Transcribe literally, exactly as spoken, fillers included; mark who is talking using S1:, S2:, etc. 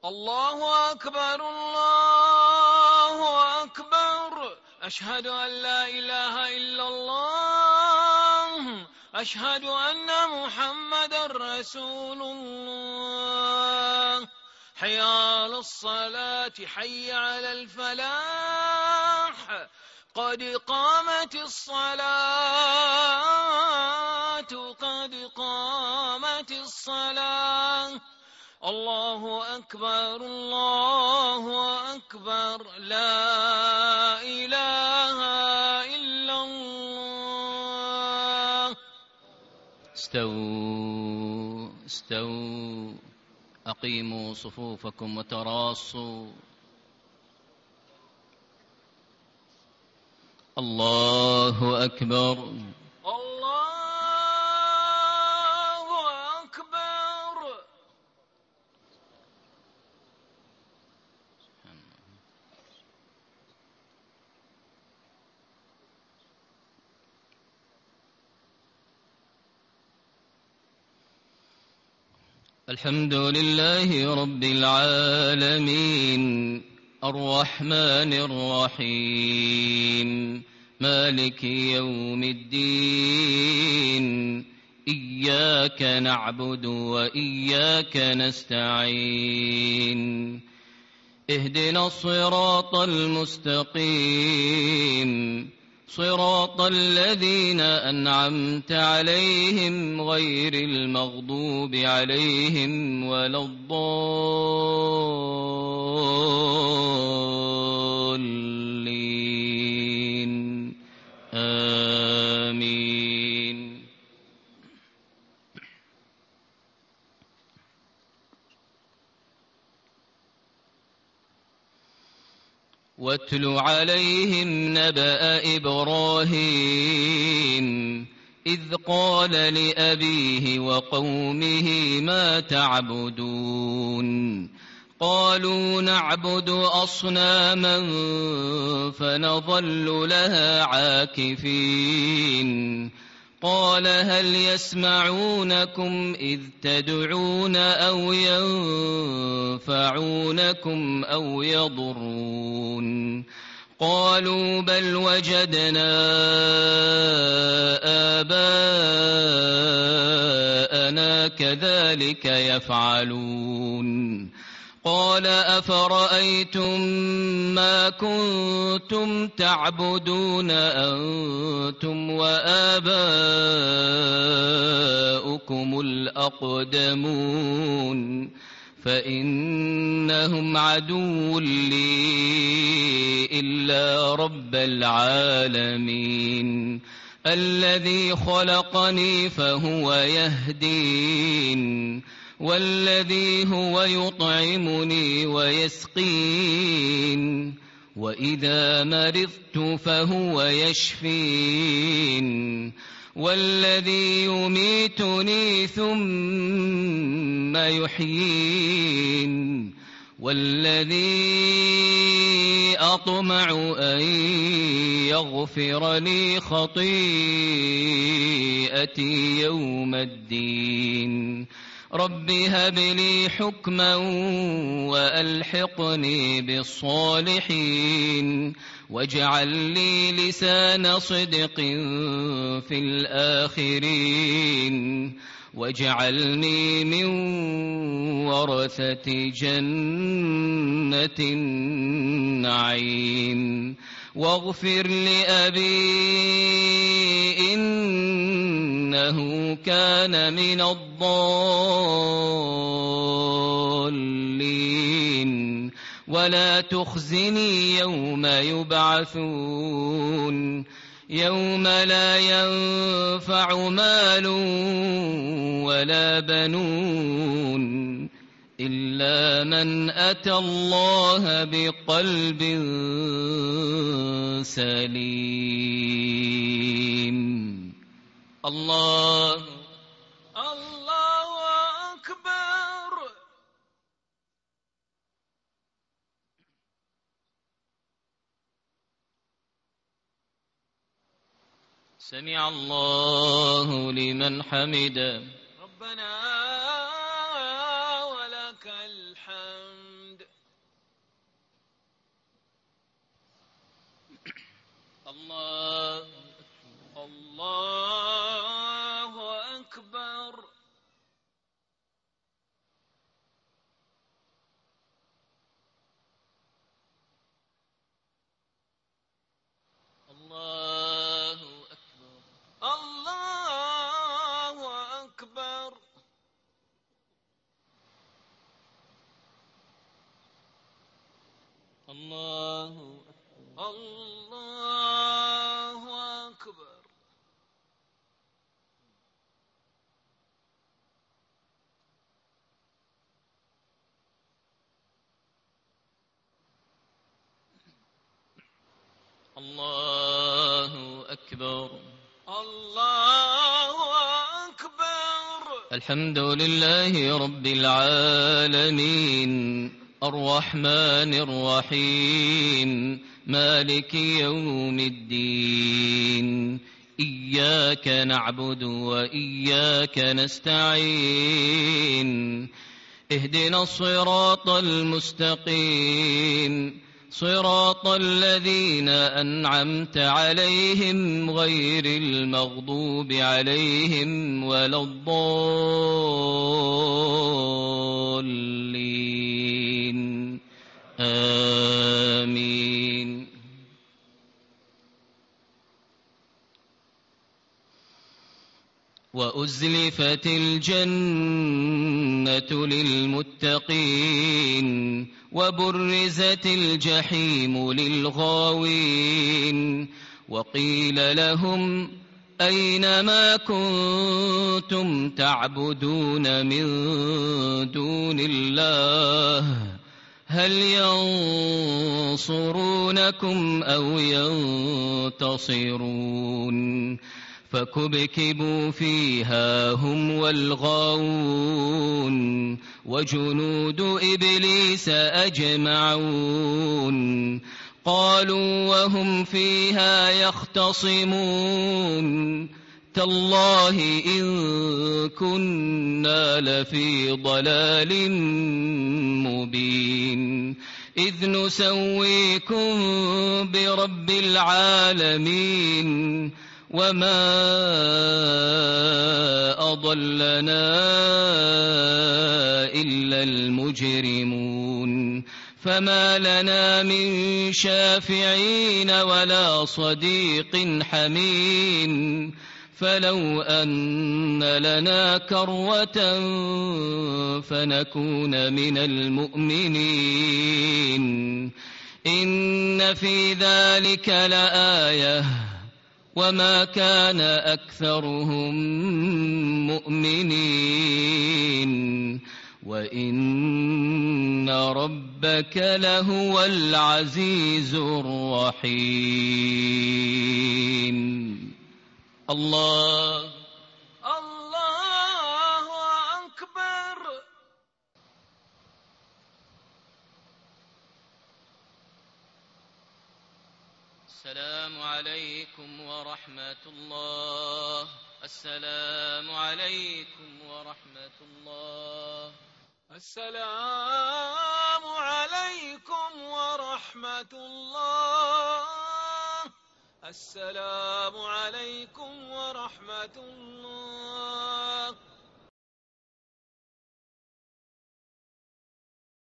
S1: الله أكبر الله أكبر. أشهد أن لا إله إلا الله. أشهد أن محمدًا رسول الله. حي على الصلاة حي على الفلاح. قد قامت الصلاة قد قامت الصلاة. الله أكبر الله أكبر. لا إله إلا الله.
S2: استووا استووا أقيموا صفوفكم وتراصوا. الله أكبر
S1: الله أكبر.
S2: الحمد لله رب العالمين الرحمن الرحيم مالك يوم الدين. إياك نعبد وإياك نستعين. اهدنا الصراط المستقيم صراط الذين أنعمت عليهم غير المغضوب عليهم ولا الضالين. آمين. واتل عليهم نبأ إبراهيم إذ قال لأبيه وقومه ما تعبدون. قالوا نعبد أصناما فنظل لها عاكفين. قال هل يسمعونكم إذ تدعون أو ينفعونكم أو يضرون. قالوا بل وجدنا آباءنا كذلك يفعلون. قال أفرأيتم ما كنتم تعبدون أنتم وآباؤكم الأقدمون فإنهم عدو لي إلا رب العالمين الذي خلقني فهو يهدين والذي هو يطعمني ويسقين وإذا مرضت فهو يشفين والذي يميتني ثم يحيين والذي أطمع أن يغفر لي خطيئتي يوم الدين. رب هب لي حكما وألحقني بالصالحين واجعل لي لسان صدق في الآخرين واجعلني من ورثة جنة النعيم. واغفر لأبي إنه كان من الضالين ولا تخزني يوم يبعثون يوم لا ينفع مال ولا بنون إلا من أتى الله بقلب سليم. الله
S1: الله أكبر.
S2: سمع الله لمن حمده.
S1: ربنا ولك الحمد.
S2: الله
S1: الله أكبر.
S2: الله أكبر.
S1: الله أكبر.
S2: الحمد لله رب العالمين الرحمن الرحيم مالك يوم الدين إياك نعبد وإياك نستعين اهدنا الصراط المستقيم صراط الذين أنعمت عليهم غير المغضوب عليهم ولا الضالين آمين. وأزلفت الجنة للمتقين وبرزت الجحيم للغاوين وقيل لهم أين ما كنتم تعبدون من دون الله هل ينصرونكم أو ينتصرون فكبكبوا فيها هم والغاوون وجنود إبليس أجمعون قالوا وهم فيها يختصمون تالله إن كنا لفي ضلال مبين إذ نسويكم برب العالمين وما أضلنا إلا المجرمون فما لنا من شافعين ولا صديق حميم فلو أن لنا كروة فنكون من المؤمنين إن في ذلك لآية وما كان أكثرهم مؤمنين وإن ربك لهو العزيز الرحيم. الله
S1: الله أكبر.
S2: السلام عليكم ورحمة الله. السلام عليكم ورحمة الله.
S1: السلام عليكم ورحمة الله. السلام عليكم ورحمة الله.